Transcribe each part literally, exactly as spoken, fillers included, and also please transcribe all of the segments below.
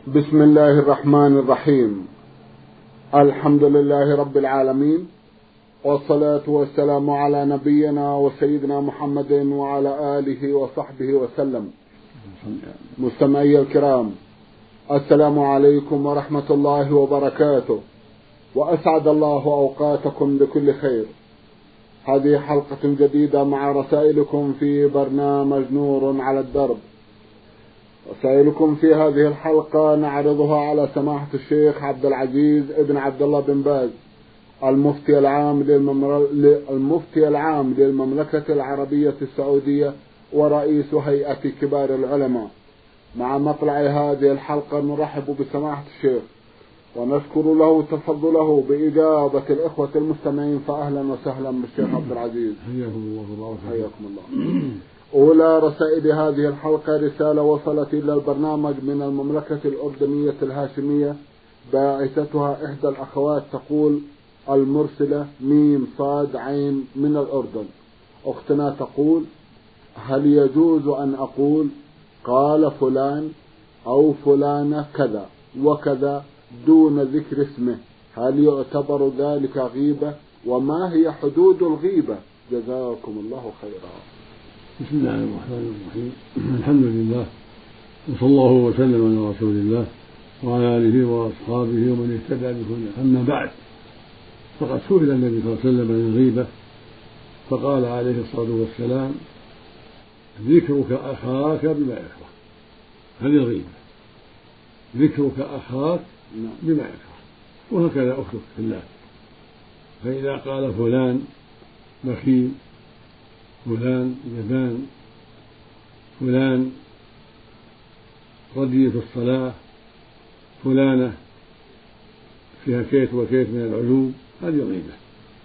بسم الله الرحمن الرحيم. الحمد لله رب العالمين، والصلاة والسلام على نبينا وسيدنا محمد وعلى آله وصحبه وسلم. مستمعي الكرام، السلام عليكم ورحمة الله وبركاته، وأسعد الله أوقاتكم بكل خير. هذه حلقة جديدة مع رسائلكم في برنامج نور على الدرب. رسائلكم في هذه الحلقة نعرضها على سماحة الشيخ عبد العزيز ابن عبد الله بن باز، المفتي العام للممر... المفتي العام للمملكة العربية السعودية ورئيس هيئة كبار العلماء. مع مطلع هذه الحلقة نرحب بسماحة الشيخ ونشكر له تفضله بإجابة الإخوة المستمعين، فأهلا وسهلا بالشيخ عبد العزيز. حياكم الله. حياكم الله. أولى رسائل هذه الحلقة رسالة وصلت إلى البرنامج من المملكة الأردنية الهاشمية، باعثتها إحدى الأخوات تقول: المرسلة ميم صاد عين من الأردن. أختنا تقول: هل يجوز أن أقول قال فلان أو فلانة كذا وكذا دون ذكر اسمه؟ هل يعتبر ذلك غيبة؟ وما هي حدود الغيبة؟ جزاكم الله خيرا. بسم الله الرحمن الرحيم. الحمد لله، وصلى الله وسلم على رسول الله وعلى آله وأصحابه ومن اهتدى بهداه. أما بعد، فقد سئل النبي صلى الله عليه وسلم عن الغيبة فقال عليه الصلاة والسلام: ذكرك أخاك بما يكره. هذه الغيبة، ذكرك أخاك بما يكره. وهكذا أختك في الله. فإذا قال فلان بخيل، فلان جبان، فلان ردي في الصلاة، فلانة فيها كيت وكيت من العيوب، هذه غيبة.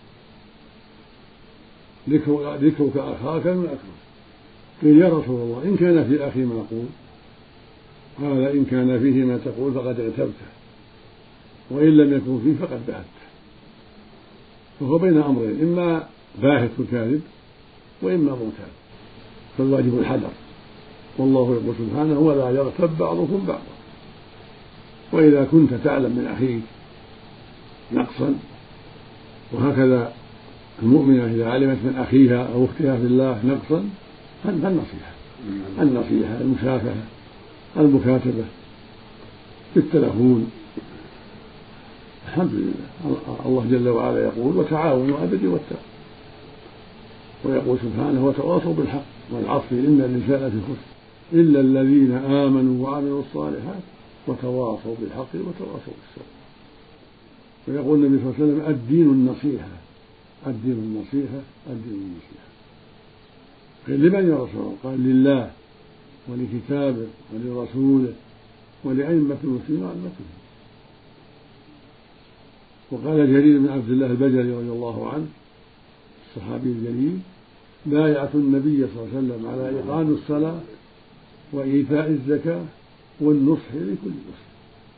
ذكرك أخاك من أكره. قيل: يا رسول الله، إن كان في أخي ما أقول؟ قال: إن كان فيه ما تقول فقد اغتبته، وإن لم يكن فيه فقد بهته. فهو بين أمرين: إما باهت الكاذب وإما مرتاب، فالواجب الحذر. والله يقول سبحانه: ولا يغتب بعضكم بعضا. وإذا كنت تعلم من أخيك نقصا، وهكذا المؤمنة إذا علمت من أخيها أو أختها في الله نقصا، فالنصيحة النصيحة المشافهة، المكاتبة بالتلفون. الحمد لله، الله جل وعلا يقول: وتعاونوا على البر والتقوى. ويقول سبحانه: وتواصوا بالحق والعصر إن الإنسان لفي خسر إلا الذين آمنوا وعملوا الصالحات وتواصوا بالحق وتواصوا بالصبر. ويقول النبي صلى الله عليه وسلم: الدين النصيحة، الدين النصيحة، الدين النصيحة. قيل: لمن يا رسول الله؟ قال: لله ولكتابه ولرسوله ولأئمة المسلمين وعامتهم. وقال جرير بن عبد الله البجلي رضي الله عنه الصحابي الجليل: بايعت النبي صلى الله عليه وسلم على إقام الصلاة وإيتاء الزكاة والنصح لكل مسلم.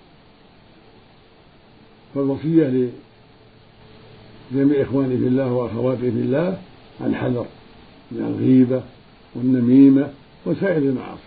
فالوصية لجميع إخواني في الله وأخواتي في الله الحذر من الغيبة والنميمة وسائر المعاصي.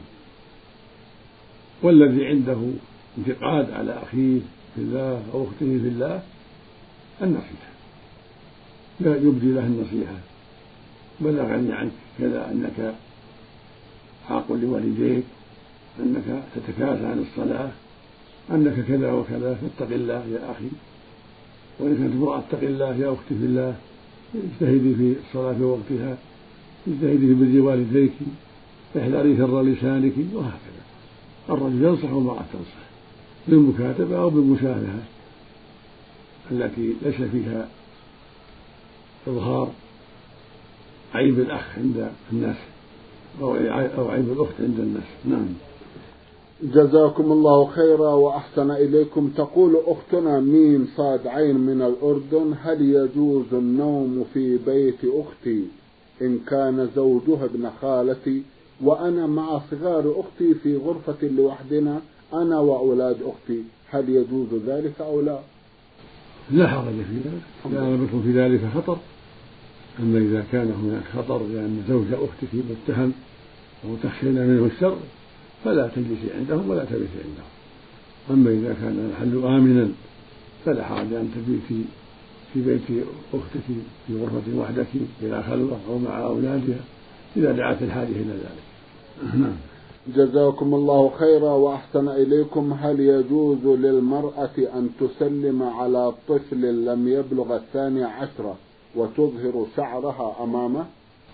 والذي عنده انتقاد على أخيه في الله أو أخته في الله النصيحة، لا يبدي له النصيحة: بلغني عنك كذا، أنك عاق لوالديك، أنك تتكاسل عن الصلاة، أنك كذا وكذا، فاتق الله يا أخي. وإن كانت امرأة: اتق الله يا أختي في الله، اجتهدي في الصلاة في وقتها، اجتهدي في بر والديك، احذري شر لسانك. وهكذا الرجل ينصح والمرأة تنصح بالمكاتبة أو بالمشافهة التي ليس فيها إظهار عيب الأخ عند الناس أو عيب الأخت عند الناس. نعم. جزاكم الله خيرا وأحسن إليكم. تقول أختنا ميم صاد عين من الأردن: هل يجوز النوم في بيت أختي إن كان زوجها ابن خالتي وأنا مع صغار أختي في غرفة لوحدنا أنا وأولاد أختي؟ هل يجوز ذلك أو لا؟ لا حرج في ذلك، لا يكون في ذلك خطر. أما إذا كان هناك خطر لأن زوج أختك متهم أو تخشين منه الشر فلا تجلسي عندهم ولا تبيتي عندهم. أما إذا كان المحل آمنا فلا حرج أن تبيتي في بيت أختك في غرفة وحدك بلا خلوة أو مع أولادها إذا دعت الحاجة إلى ذلك. جزاكم الله خيرا وأحسن إليكم. هل يجوز للمرأة أن تسلم على طفل لم يبلغ الثاني عشرة وتظهر شعرها أمامه؟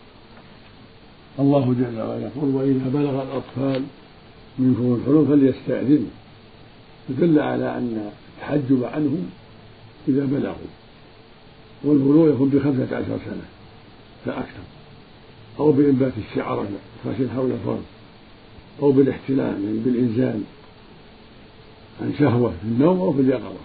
الله جل وعلا يقول: وإذا بلغ الأطفال منكم الحلم فليستأذنوا، يدل على أن التحجب عنهم إذا بلغوا، والبلوغ يكون بخمسة عشر سنة فأكثر، أو بإنبات الشعر خاشن حول الفرد، أو بالاحتلام يعني بالإنزال عن شهوة في النوم أو في اليقظة.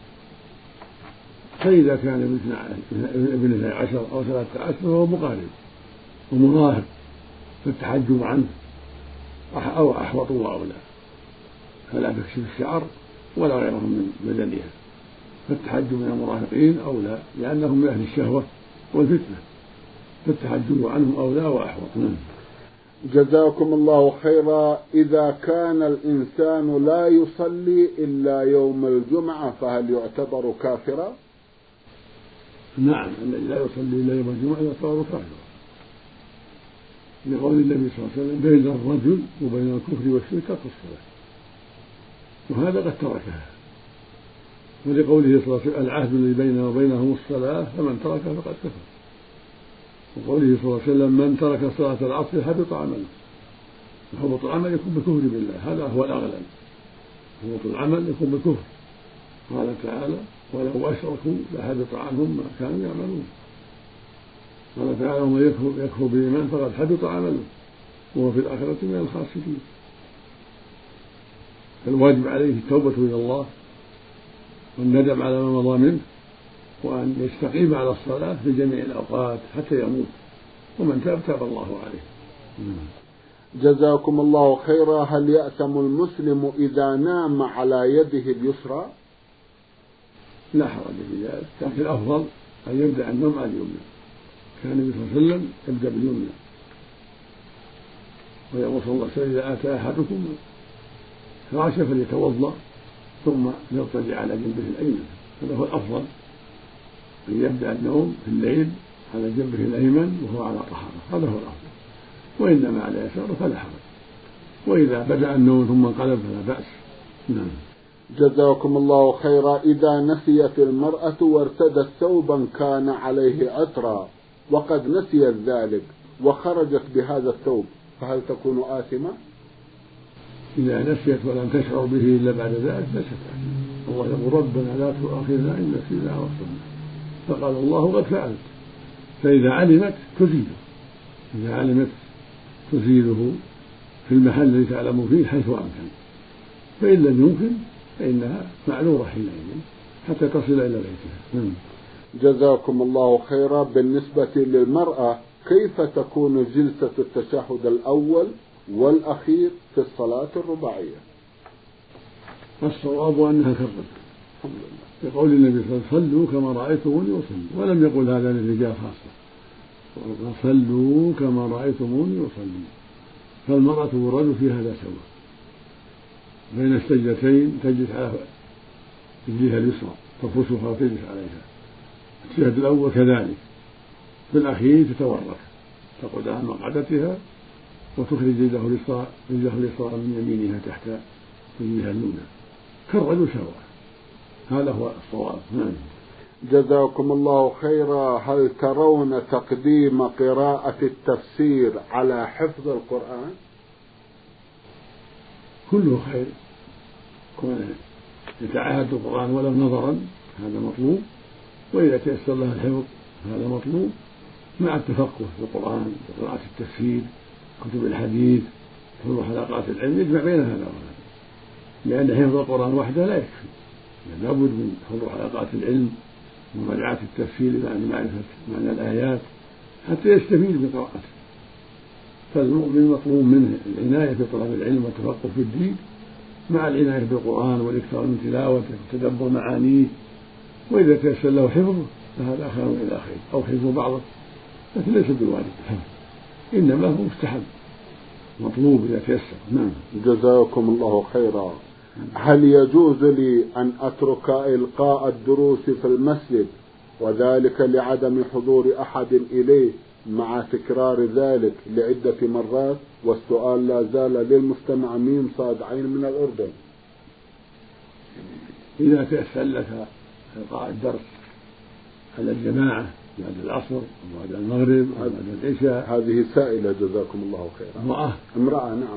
فإذا كان ابن اثني عشر أو ثلاثة عشر فهو مقارب ومراهق، فالتحجب عنه أو أحوط وأولى، فلا تكشف الشعر ولا غيرهم من بدنها، فالتحجب من المراهقين أولى لأنهم من أهل الشهوة والفتنة، فالتحجب عنهم أولى وأحوط. جزاكم الله خيرا. إذا كان الإنسان لا يصلي إلا يوم الجمعة فهل يعتبر كافرا؟ نعم، الذي لا يصلي إلا يوم الجمعة يعتبر كافرا، لقول النبي صلى الله عليه وسلم: بين الرجل وبين الكفر والشرك ترك الصلاة، وهذا قد تركها، ولقوله صلى الله عليه وسلم: العهد الذي بيننا وبينهم الصلاة فمن تركها فقد كفر، وقوله صلى الله عليه وسلم: من ترك صلاة العصر حبط عمله. وحبط العمل يكون بالكفر بالله، هذا هو الأغلب، حبط العمل يكون بالكفر. قال تعالى: ولو أشركوا لحبط عنهم ما كانوا يعملون. قال تعالى: ومن يكفر, يكفر بالإيمان فقد حبط عمله وهو في الآخرة من الخاسرين. فالواجب عليه التوبة إلى الله والندم على ما مضى منه، وأن يستقيم على الصلاة في جميع الأوقات حتى يموت، ومن تاب تاب الله عليه. جزاكم الله خيرا. هل يأثم المسلم إذا نام على يده اليسرى؟ لا حرج في ذلك، لكن الأفضل أن يبدأ النوم على اليمنى. كان النبي صلى الله عليه وسلم يبدأ باليمنى، ويقول صلى الله عليه وسلم: إذا آتى أحدكم فراشا فليتوضأ ثم يضطجع على جنبه الأيمن. هذا هو الأفضل، أن يبدأ النوم في الليل على جنبه الأيمن وهو على طهارة، هذا هو الأفضل. وإنما على يساره فلا حرج، وإذا بدأ النوم ثم انقلب فلا بأس. نعم. جزاكم الله خيرا. إذا نسيت المرأة وارتدت ثوبا كان عليه عطرا وقد نسيت ذلك وخرجت بهذا الثوب فهل تكون آثمة؟ إذا نسيت ولم تشعر به إلا بعد ذلك ليست آثمة. الله يقول: ربنا لا تؤاخذنا إن نسينا أو أخطأنا، فقال الله: قد فعلت. فإذا علمت تزيله، إذا علمت تزيله في المحل الذي تعلم فيه حيث أمكن، فإن لم يمكن فإنها معذورة حينئذ حتى تصل إلى بيتها. جزاكم الله خيرا. بالنسبة للمرأة كيف تكون جلسة التشهد الأول والأخير في الصلاة الرباعية؟ الصواب أنها كالرجل، يقول النبي صلى الله عليه وسلم: صلوا كما رأيتموني أصلي، ولم يقل هذا للرجال خاصة، صلوا كما رأيتموني أصلي. فالمرأة والرجل في هذا سواء، بين السجدتين تجلس على رجلها اليسرى تفرشها وتجلس عليها، التشهد الأول كذلك، في الأخير تتورك تقعد على مقعدتها وتخرج رجله اليسرى رجله اليسرى من يمينها تحت رجلها اليمنى كالرجل سواء، هذا هو الصواب. نعم. جزاكم الله خيرا. هل ترون تقديم قراءة التفسير على حفظ القرآن؟ كله خير، كون يتعاهد القرآن ولو نظرا هذا مطلوب، وإذا تيسر له الحفظ هذا مطلوب، مع التفقه في القرآن وقراءة التفسير كتب الحديث حضور حلقات العلم، يجمع بين هذا وهذا، لأن حفظ القرآن وحده لا يكفي، لابد من حضور حلقات العلم ومراجعة التفسير لمعرفة معنى الآيات حتى يستفيد بقراءته. فالمؤمن مطلوب منه العناية في طلب العلم والتفقه في الدين مع العناية بالقرآن والإكثار من تلاوته وتدبر معانيه، وإذا تيسر له حفظه فهذا خير إلى خير، أو حفظ بعضه، لكن ليس بالواجب الحفظ، إنما هو مستحب مطلوب إذا تيسر. نعم. جزاكم الله خيرا. هل يجوز لي أن أترك إلقاء الدروس في المسجد وذلك لعدم حضور أحد إليه مع تكرار ذلك لعدة مرات؟ والسؤال لا زال للمستمع ميم صاد عين من الأردن. إذا تيسر لك إلقاء الدرس على الجماعة بعد العصر وبعد المغرب وبعد العشاء. هذه سائلة جزاكم الله خيرا. امرأة امرأة نعم.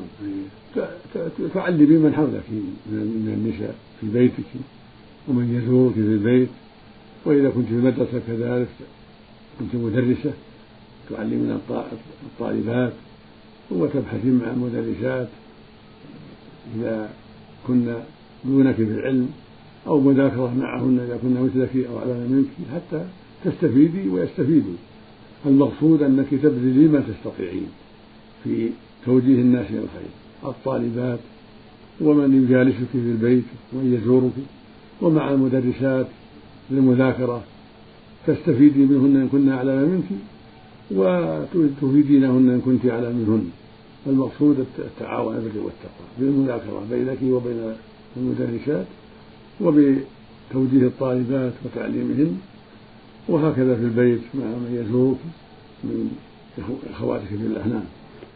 تعلمي من حولك من النساء في بيتك ومن يزورك في البيت، وإذا كنت في المدرسة كذلك كنت مدرسة تعلمين الطالبات وتبحثين مع المدرسات إذا كنا دونك في العلم أو مذاكرة معهن إذا كنا مثلك أو أعلم منك حتى تستفيدي ويستفيدوا. المقصود أنك تبذلي ما تستطيعين في توجيه الناس إلى الخير، الطالبات ومن يجالسك في البيت ومن يزورك، ومع المدرسات للمذاكرة تستفيدي منهن إن كنا أعلم منك وتفيدينهن إن كنت أعلم منهن. المقصود التعاون بالبر والتقوى بالمذاكرة بينك وبين المدرسات وبتوجيه الطالبات وتعليمهن، وهكذا في البيت مع من يزورك من أخواتك في الله. نعم.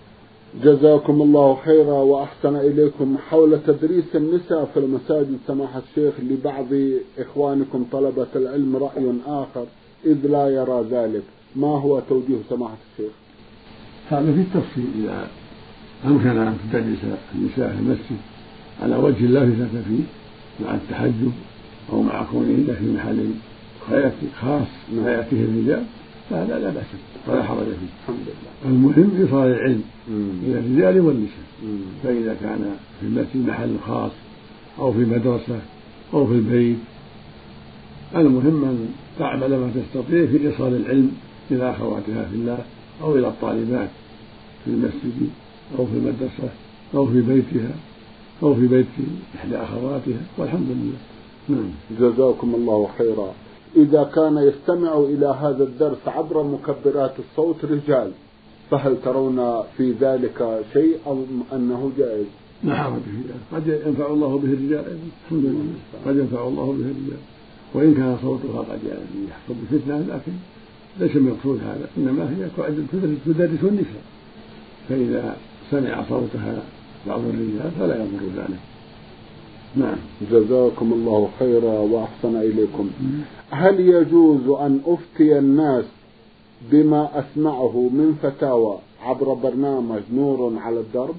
جزاكم الله خيرا وأحسن إليكم. حول تدريس النساء في المساجد سماحة الشيخ لبعض إخوانكم طلبة العلم رأي آخر إذ لا يرى ذلك، ما هو توجيه سماحة الشيخ؟ هذا في التفصيل. إذا أمكن أن تدرس النساء في المسجد على وجه لا فتنة فيه مع التحجب أو مع كونه في محل خاص ما يأتيه الرجال فهذا لا بأس ولا حرج فيه. الحمد لله. المهم إيصال العلم إلى الرجال والنساء. فإذا كان في المسجد محل خاص أو في مدرسة أو في البيت المهم أن تعمل ما تستطيع في إيصال العلم إلى أخواتها في الله أو إلى الطالبات في المسجد أو في المدرسة أو في بيتها أو في بيت إحدى أخواتها، والحمد لله. نعم. جزاكم الله خيرا. إذا كان يستمع إلى هذا الدرس عبر مكبرات الصوت رجال فهل ترون في ذلك شيء أو أنه جائز؟ نعم، قد ينفع الله به الرجال الحمد لله، قد ينفع الله به الرجال وإن كان صوتها قد يحصل بفتنة، لكن ليس المقصود هذا، إنما هي تدرس النساء، فإذا سمع صوتها بعض الرجال فلا يضر ذلك. نعم. جزاكم الله خيرا وأحسن إليكم. هل يجوز أن أفتي الناس بما أسمعه من فتاوى عبر برنامج نور على الدرب؟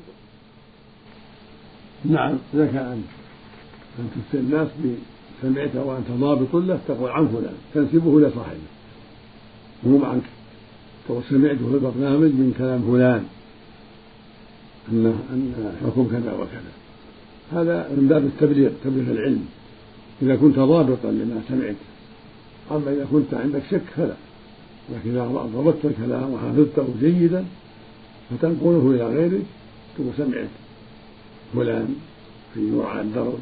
نعم، إذا كان أن تفتي الناس بسمعت وأنت ضابط له تقول عن فلان تنسبه لصاحبه وهم عنك، تقول سمعته في البرنامج من كلام فلان أن أن حكم كذا وكذا، هذا من باب التبليغ، تبليغ العلم إذا كنت ضابطا لما سمعت. أما إذا كنت عندك شك فلا، لكن إذا ضبطت الكلام وحفظته جيدا فتنقله إلى غيرك تقول سمعت فلان في نور على الدرب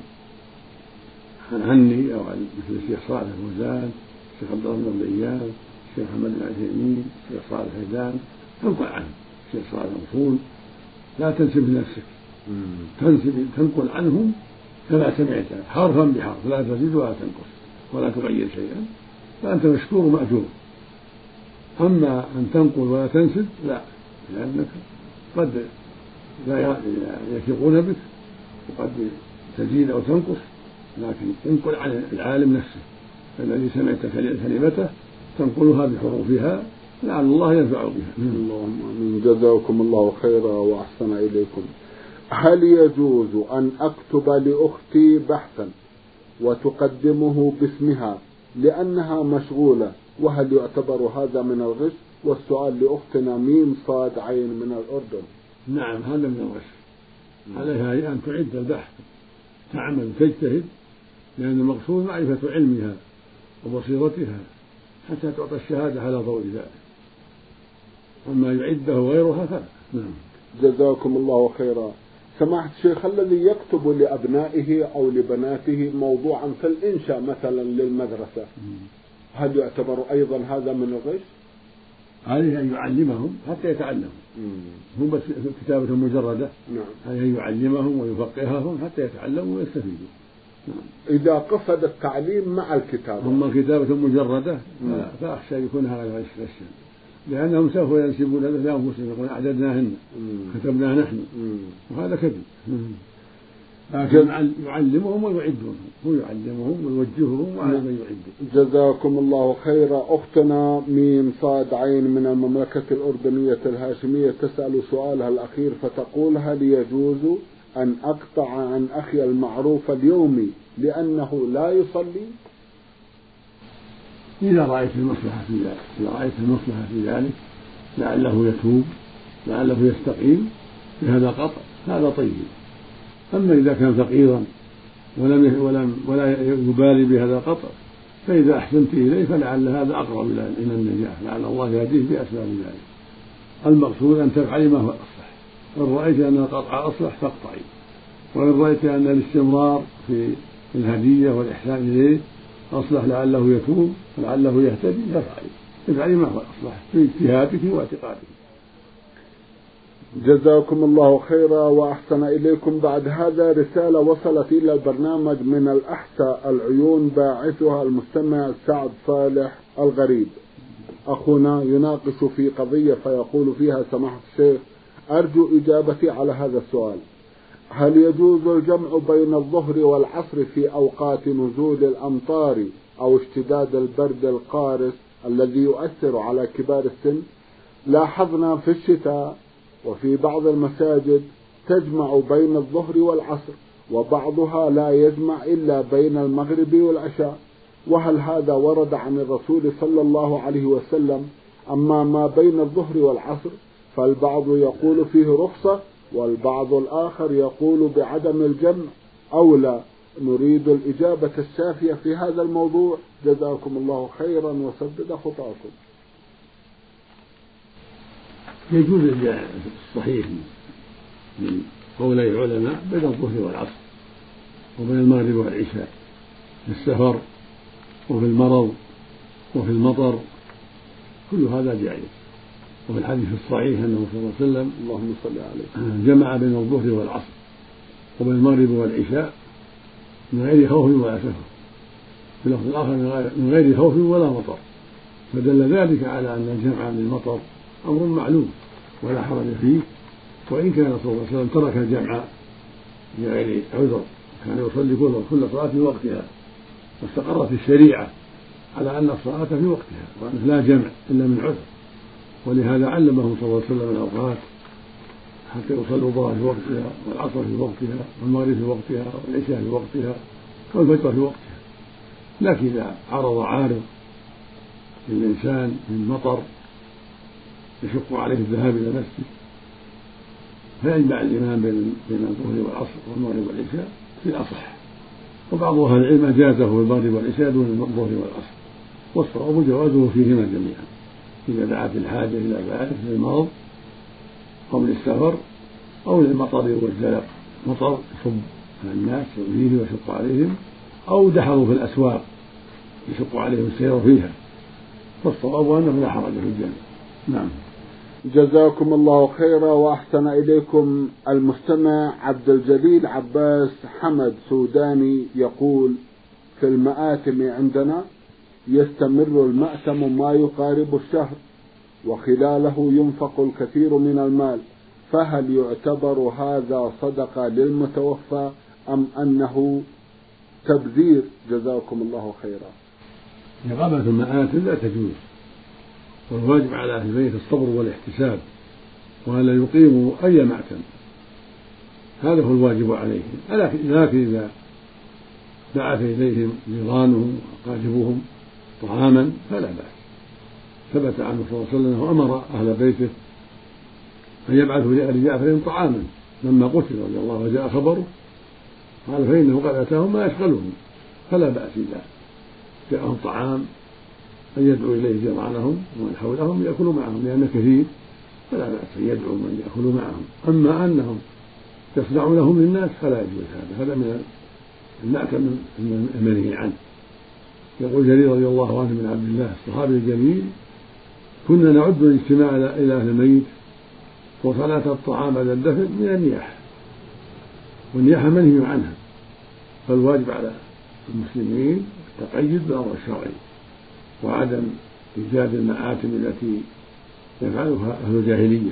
عني أو عن مثل الشيخ صالح فوزان، الشيخ عبد الله بن ضيان، الشيخ محمد بن عثيمين، الشيخ صالح حيدان، تنقل عنه الشيخ صالح مصول، لا تنسب لنفسك، تنسب تنقل عنهم كما سمعت حرفا بحرف، لا تزيد ولا تنقص ولا تغير شيئا، فأنت مشكور مأجور. أما أن تنقل ولا تنسب لا، لأنك قد لا يثقون بك وقد تزيد أو تنقص، لكن انقل عن العالم نفسه الذي سمعت كلمته تنقلها بحروفها لعل الله ينفع بها. اللهم آمين. جزاكم الله خيرا وأحسن إليكم. هل يجوز أن أكتب لأختي بحثا وتقدمه باسمها لأنها مشغولة، وهل يعتبر هذا من الغش؟ والسؤال لأختنا ميم صاد عين من الأردن. نعم، هذا من الغش، عليها أن تعد البحث، تعمل تجتهد، لأن المقصود معرفة علمها وبصيرتها حتى تعطى الشهادة على ضوء ذلك، أما يعده غيرها فلا. نعم. جزاكم الله خيرا. سماحة الشيخ، الذي يكتب لأبنائه أو لبناته موضوعا في الإنشاء مثلا للمدرسة هل يعتبر أيضا هذا من الغش؟ عليه أن يعلمهم حتى يتعلموا، مو بس كتابة مجردة. نعم. أن يعلمهم ويفقههم حتى يتعلموا ويستفيدوا. نعم. إذا قصد التعليم مع الكتابة. أما كتابة مجردة فأخشى يكون هذا الشيء، لأنهم سوف ينسبون لأنفسهم يقولون أعددناهن كتبناه نحن، وهذا كذب. لكن يعلمهم ويعدهم، هو يعلمهم ويوجههم وعلى من يعدهم. جزاكم الله خيرا. أختنا ميم صاد عين من المملكة الأردنية الهاشمية تسأل سؤالها الأخير فتقول: هل يجوز أن أقطع عن أخي المعروف اليومي لأنه لا يصلي؟ إذا رأيت المصلحة في ذلك، إذا رأيت المصلحة في ذلك لعله يتوب لعله يستقيم بهذا قطع، هذا طيب. أما إذا كان فقيرا ولم ولم ولا يبالي بهذا القطع، فإذا أحسنت إليه فلعل هذا أقرب إلى النجاح، لعل الله يهديه بأسباب ذلك. المقصود أن تفعلي ما هو أصلح. إن رأيت أن القطع أصلح فاقطعي، وإن رأيت أن الاستمرار في الهدية والإحسان إليه أصلح لعله يتوب ولعله يهتدي فافعلي، افعلي ما هو أصلح في اجتهادك واعتقادك. جزاكم الله خيرا وأحسن إليكم. بعد هذا رسالة وصلت إلى البرنامج من الأحساء العيون، باعثها المستمع سعد صالح الغريب. أخونا يناقش في قضية فيقول فيها: سماحة الشيخ، أرجو إجابتي على هذا السؤال. هل يجوز الجمع بين الظهر والعصر في أوقات نزول الأمطار أو اشتداد البرد القارس الذي يؤثر على كبار السن؟ لاحظنا في الشتاء وفي بعض المساجد تجمع بين الظهر والعصر، وبعضها لا يجمع إلا بين المغرب والعشاء، وهل هذا ورد عن الرسول صلى الله عليه وسلم؟ أما ما بين الظهر والعصر فالبعض يقول فيه رخصة والبعض الآخر يقول بعدم الجمع أو لا. نريد الإجابة الشافية في هذا الموضوع، جزاكم الله خيرا وسدد خطاكم. يجوز الصحيح من قولي العلماء بين الظهر والعصر وبين المغرب والعشاء في السفر وفي المرض وفي المطر، كل هذا جائز. وفي الحديث الصحيح أنه صلى الله عليه وسلم اللهم صل عليه جمع بين الظهر والعصر وبين المغرب والعشاء من غير خوف ولا سفر، في اللفظ الآخر من غير خوف ولا مطر، فدل ذلك على أن الجمع للمطر أمر معلوم ولا حرج فيه. وإن كان صلى الله عليه وسلم ترك الجمع لغير عذر، كان يصلي كل صلاة في وقتها، واستقرت الشريعة على أن الصلاة في وقتها وأنه لا جمع إلا من عذر، ولهذا علمهم صلى الله عليه وسلم الأوقات حتى يصلوا الظهر في وقتها والعصر في وقتها والمغرب في وقتها والعشاء في وقتها والفجر في وقتها. لكن إذا عرض عارض للإنسان من مطر يشق عليه الذهاب إلى المسجد فيجمع الإمام بين الظهر والعصر والمغرب والعشاء في الأصح، وبعض أهل العلم أجازه في المغرب والعشاء دون الظهر والعصر، والصواب جوازه فيهما جميعا إذا دعت الحاجة إلى ذلك للمرض أو للسفر أو للمطر والزلق، مطر يصب على الناس فيه ويشق عليهم، أو دحروا في الأسواق يشق عليهم السير فيها، فالصواب أنه لا حرج في الجمع. نعم. جزاكم الله خيرا وأحسن إليكم. المستمع عبد الجليل عباس حمد سوداني يقول: في المآتم عندنا يستمر المأتم ما يقارب الشهر وخلاله ينفق الكثير من المال، فهل يعتبر هذا صدقة للمتوفى أم أنه تبذير؟ جزاكم الله خيرا. إقامة المآتم لا تجوز، والواجب على أهل البيت الصبر والاحتساب وألا يقيموا أي مأتم، هذا هو الواجب عليهم. لكن إذا بعث إليهم جيرانهم وأقاربهم طعاما فلا بأس. ثبت عنه صلى الله عليه وسلم أنه أمر أهل بيته أن يبعثوا لآل جعفر طعاما لما قتل رضي الله عنه وجاء خبره، قال فإنه قد أتاهم ما يشغلهم، فلا بأس إذا جاءهم طعام أن يدعو إليه جيرانهم ومن حولهم يأكلوا معهم، لأن كثير فلا بأس أن يدعو من يأكلوا معهم. أما أنهم يصنعونهم للناس فلا يجوز هذا، هذا من المأتم المنهي عنه. يقول جرير رضي الله عنه من عبد الله الصحابي الجليل: كنا نعد الاجتماع إلى أهل الميت وصلاة الطعام بعد الدفن من النياحة، والنياحة منهي عنها، فالواجب على المسلمين التقيد بالأمر الشرعي وعدم إيجاد المآتم التي يفعلها أهل الجاهلية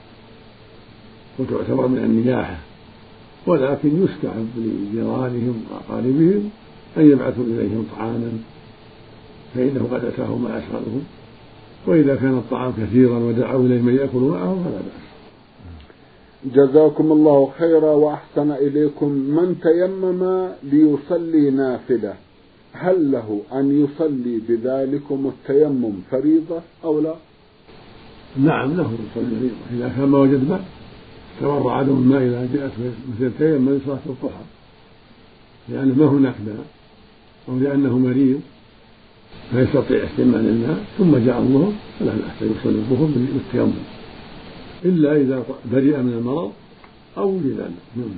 وتعتبر من النياحة، ولكن يستحب لجيرانهم وأقاربهم أن يبعثوا إليهم طعاما فإنه قد أتاهم ما أشغلهم، وإذا كان الطعام كثيرا ودعوا إليه من يأكل معهم فلا بأس. جزاكم الله خيرا وأحسن إليكم. من تيمم ليصلي نافلة هل له أن يصلي بذلكم التيمم فريضة أو لا؟ نعم له يصلي فريضة إذا كان ما وجد ماء، تورع عدم الماء إذا جاءت مثل التيمم لصلاة الضحى لأنه ما هناك ماء أو لأنه مريض فيستطيع استعمال الماء ثم جاء الظهر فلا بأس يصلي الظهر بالتيمم إلا إذا برئ من المرض أو لذلك.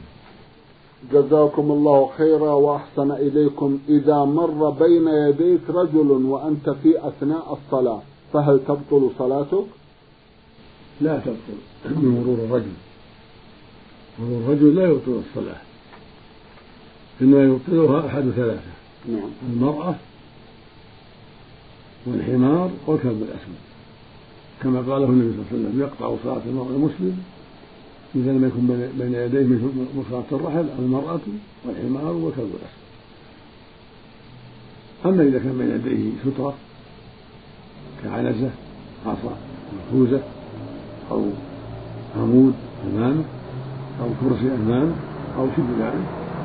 جزاكم الله خيرا وأحسن إليكم. إذا مر بين يديك رجل وأنت في أثناء الصلاة فهل تبطل صلاتك؟ لا تبطل من مرور الرجل، مرور الرجل لا يبطل الصلاة، إنما يبطلها أحد ثلاثة: نعم. المرأة والحمار والكلب الأسود، كما قاله النبي صلى الله عليه وسلم: يقطع صلاة المرء المسلم إذا لم يكن بين يديه من مصلاة الرحل المرأة والحمار والكلب الأسود. أما إذا كان بين يديه سترة كعنزة عصا محفوزة أو عمود أمامه أو كرسي أمامه أو شبه ذلك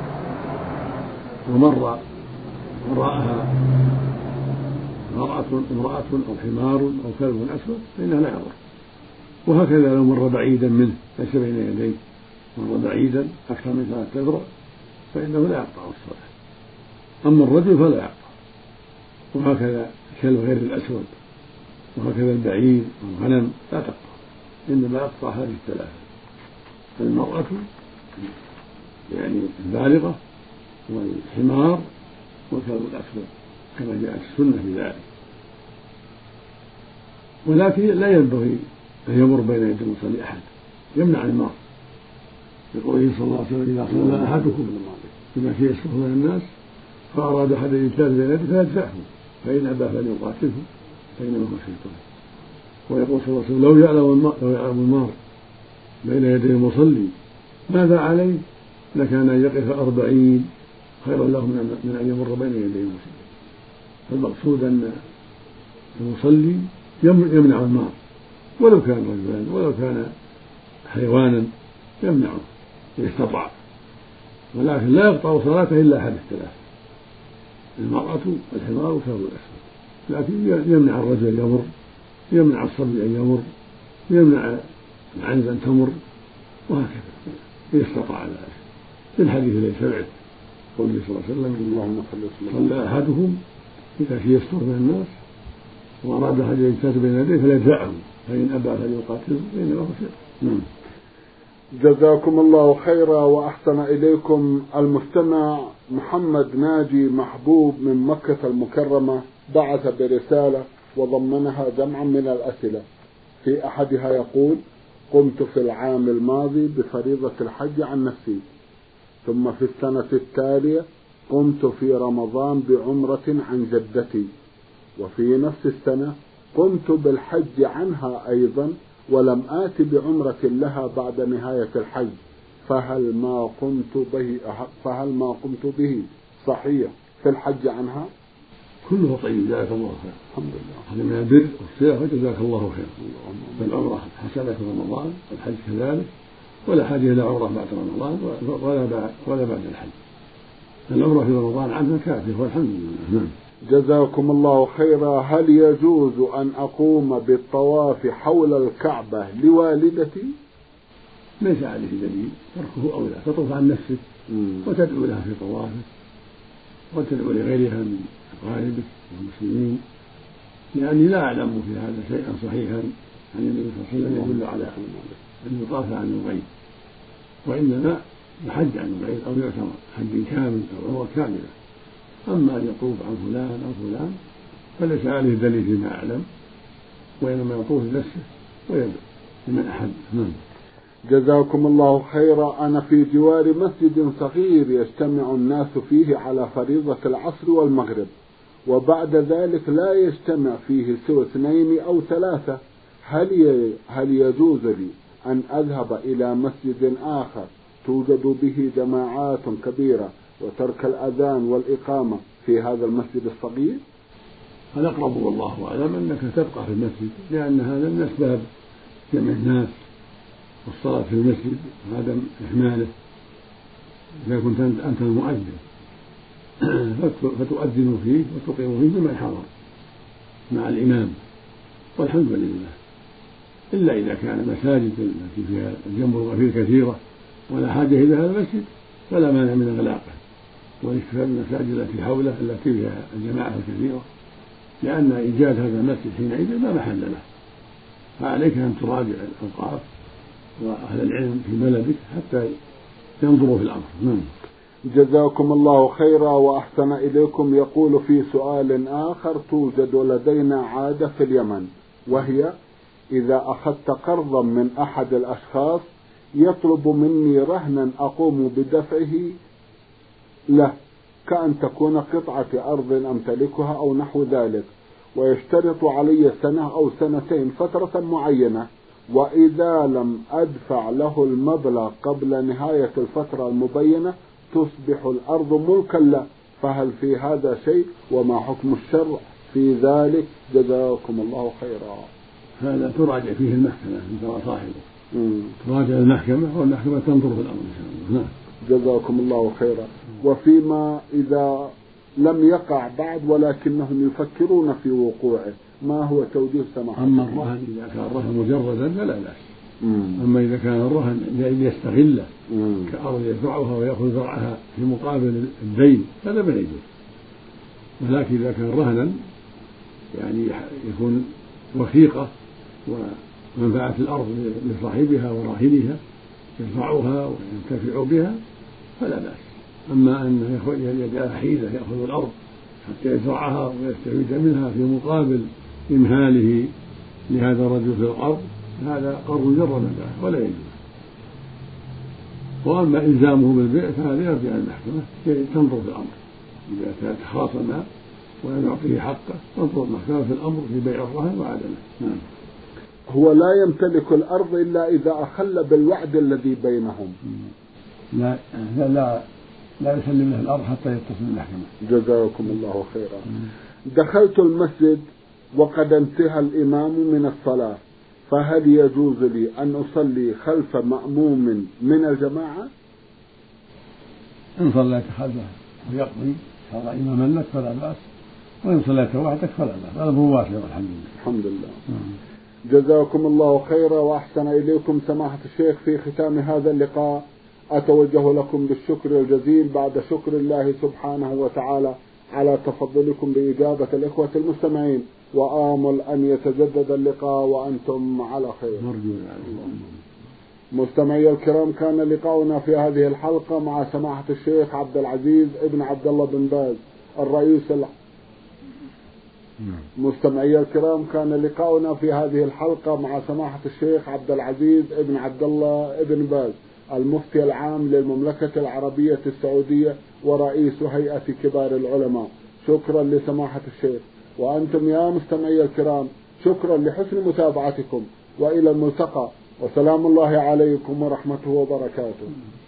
ومر وراءها امرأة امرأة أو حمار أو كلب أسود فإنها لا يضر. وهكذا لو مر بعيدا منه ليس بين يديه، مر بعيدا أكثر من ثلاثة أذرع فإنه لا يقطع الصلاة. أما الرجل فلا يقطع، وهكذا الكلب غير الأسود وهكذا البعير والغنم لا تقطع، إنما يقطع هذه الثلاثة: المرأة يعني البالغة والحمار والكلب الأسود كما جاءت السنة في ذلك. ولكن لا ينبغي أن يمر بين يدي المصلي أحد، يمنع المار، يقول صلى الله عليه وسلم: إذا صلى أحدكم بما فيه يسقط من الناس فأراد أحد أن يجتاز بين يديه فيدفعه، فإن أبى فليقاتله فإنما هو شيطان. ويقول صلى الله عليه وسلم: لو يعلم لو يعلم المار بين يدي المصلي ماذا عليه لكان أن يقف أربعين خيرا له من أن يمر بين يدي المصلي. فالمقصود أن المصلي يمنع المار، ولو كان رجلا ولو كان حيوانا يمنعه إذا استطاع، ولكن لا يقطع صلاته إلا أحد الثلاث: المرأة والحمار والكلب الأسود. لكن يمنع الرجل يمر، يمنع الصبي أن يمر، يمنع العنز أن تمر، وهكذا إذا استطاع ذلك. في الحديث الذي سمعت قوله صلى الله عليه وسلم: اللهم صل أحدهم إذا في يستر من الناس وأراد أحد يجتاز بين يديه فليدفعه، فإن أبى فليقاتله فإنما هو شيطان. جزاكم الله خيرا وأحسن إليكم. المستمع محمد ناجي محبوب من مكة المكرمة بعث برسالة وضمنها جمعا من الأسئلة. في أحدها يقول: قمت في العام الماضي بفريضة الحج عن نفسي، ثم في السنة التالية قمت في رمضان بعمرة عن جدتي، وفي نفس السنة قمت بالحج عنها أيضا ولم آت بعمرة لها بعد نهاية الحج، فهل ما قمت به فهل ما قمت به صحيح في الحج عنها؟ كله طيب، جزاك الله خير. الحمد لله. هذا من البر والصلة فجزاك الله خير. فالعمرة حسنة في رمضان والحج كذلك، ولا حاجة إلى عمرة بعد رمضان ولا بعد ولا بعد الحج. العمرة في رمضان عنها كافية والحمد لله. جزاكم الله خيرا. هل يجوز أن أقوم بالطواف حول الكعبة لوالدتي؟ ليس عليه دليل، تركه أولى. تطوف عن نفسك وتدعو لها في طوافك وتدعو لغيرها من أقاربك والمسلمين، يعني لا أعلم في هذا شيئا صحيحا عن النبي صلى الله عليه وسلم يدل على أن يطاف عن الغير، وإنما يحج عن الغير أو يعتمر حج كامل أو عمرة كاملة. أما أن يطوف عن فلان أو فلان فليس عليه دليل فيما أعلم، وإنما يطوف لنفسه ويدعو لمن أحب. جزاكم الله خيرا. أنا في جوار مسجد صغير يجتمع الناس فيه على فريضة العصر والمغرب، وبعد ذلك لا يجتمع فيه سوى اثنين أو ثلاثة، هل هل يجوز لي أن أذهب إلى مسجد آخر توجد به جماعات كبيرة وترك الأذان والإقامة في هذا المسجد الصغير؟ الأقرب والله أعلم أنك تبقى في المسجد، لأن هذا من أسباب جمع الناس والصلاة في المسجد وعدم إهماله. إذا كنت أنت المؤذن فتؤذن فيه وتقيم فيه بمن حضر مع الإمام، والحمد لله. إلا إذا كان مساجد التي فيها الجنب الغفير كثيرة ولا حاجة إلى هذا المسجد فلا مانع من إغلاقه والاكتفاء بالمساجد التي حوله التي فيها الجماعة الكثيرة، لأن إيجاد هذا المسجد حينئذ لا محل له. فعليك أن تراجع الأوقاف وأهل العلم في بلدك حتى ينظروا في الأمر. نعم. جزاكم الله خيرا وأحسن إليكم. يقول في سؤال آخر: توجد لدينا عادة في اليمن، وهي إذا أخذت قرضا من أحد الأشخاص يطلب مني رهنا أقوم بدفعه له، كأن تكون قطعة أرض أمتلكها أو نحو ذلك، ويشترط علي سنة أو سنتين فترة معينة، وإذا لم أدفع له المبلغ قبل نهاية الفترة المبينة تصبح الأرض ملكا له، فهل في هذا شيء؟ وما حكم الشرع في ذلك؟ جزاكم الله خيرا. هذا تراجع فيه المحكمة أنت وصاحبه، تراجع المحكمة والمحكمة تنظر في الأمر إن شاء الله. جزاكم الله خيرا. وفيما إذا لم يقع بعد ولكنهم يفكرون في وقوعه، ما هو توجيه سماحة؟ أما الرهن إذا كان الرهن مجردا فلا بأس، أما إذا كان الرهن يستغله كأرض يزرعها ويأخذ زرعها في مقابل الدين هذا لا يجوز. ولكن إذا كان رهنا يعني يكون وثيقة ومنفعة الأرض لصاحبها وراهنها يزرعها وينتفع بها فلا بأس. أما أن يجعل حيلة يأخذ الأرض حتى يزرعها ويستفيد منها في مقابل إمهاله لهذا الرجل في الأرض هذا قرض مجرد ولا يجوز. وأما إلزامه بالبيع فهذا يرجع المحكمة تنظر في الأمر، إذا تخاصم ولم يعطيه حقه تنظر المحكمة في الأمر في بيع الرهن وعدمه. نعم. هو لا يمتلك الأرض إلا إذا أخل بالوعد الذي بينهم. لا لا لا, لا يسلم له الأرض حتى يتصل بالمحكمة. جزاكم الله خيرا. دخلت المسجد وقد انتهى الإمام من الصلاة، فهل يجوز لي أن أصلي خلف مأموم من الجماعة؟ إن صليت خلفه ويقضي صار إماما لك فلا بأس، وإن صليت وحدك فلا بأس، هذا هو واسع والحمد لله. الحمد لله. جزاكم الله خيرا وأحسن إليكم سماحة الشيخ. في ختام هذا اللقاء أتوجه لكم بالشكر الجزيل بعد شكر الله سبحانه وتعالى على تفضلكم بإجابة الإخوة المستمعين، وآمل أن يتجدد اللقاء وأنتم على خير. مستمعي الكرام، كان لقاؤنا في هذه الحلقة مع سماحة الشيخ عبد العزيز ابن عبد الله بن باز الرئيس ال... مستمعي الكرام، كان لقاؤنا في هذه الحلقة مع سماحة الشيخ عبد العزيز ابن عبد الله ابن باز المفتي العام للمملكة العربية السعودية ورئيس هيئة كبار العلماء. شكرا لسماحة الشيخ. وأنتم يا مستمعي الكرام شكرا لحسن متابعتكم، وإلى الملتقى، وسلام الله عليكم ورحمته وبركاته.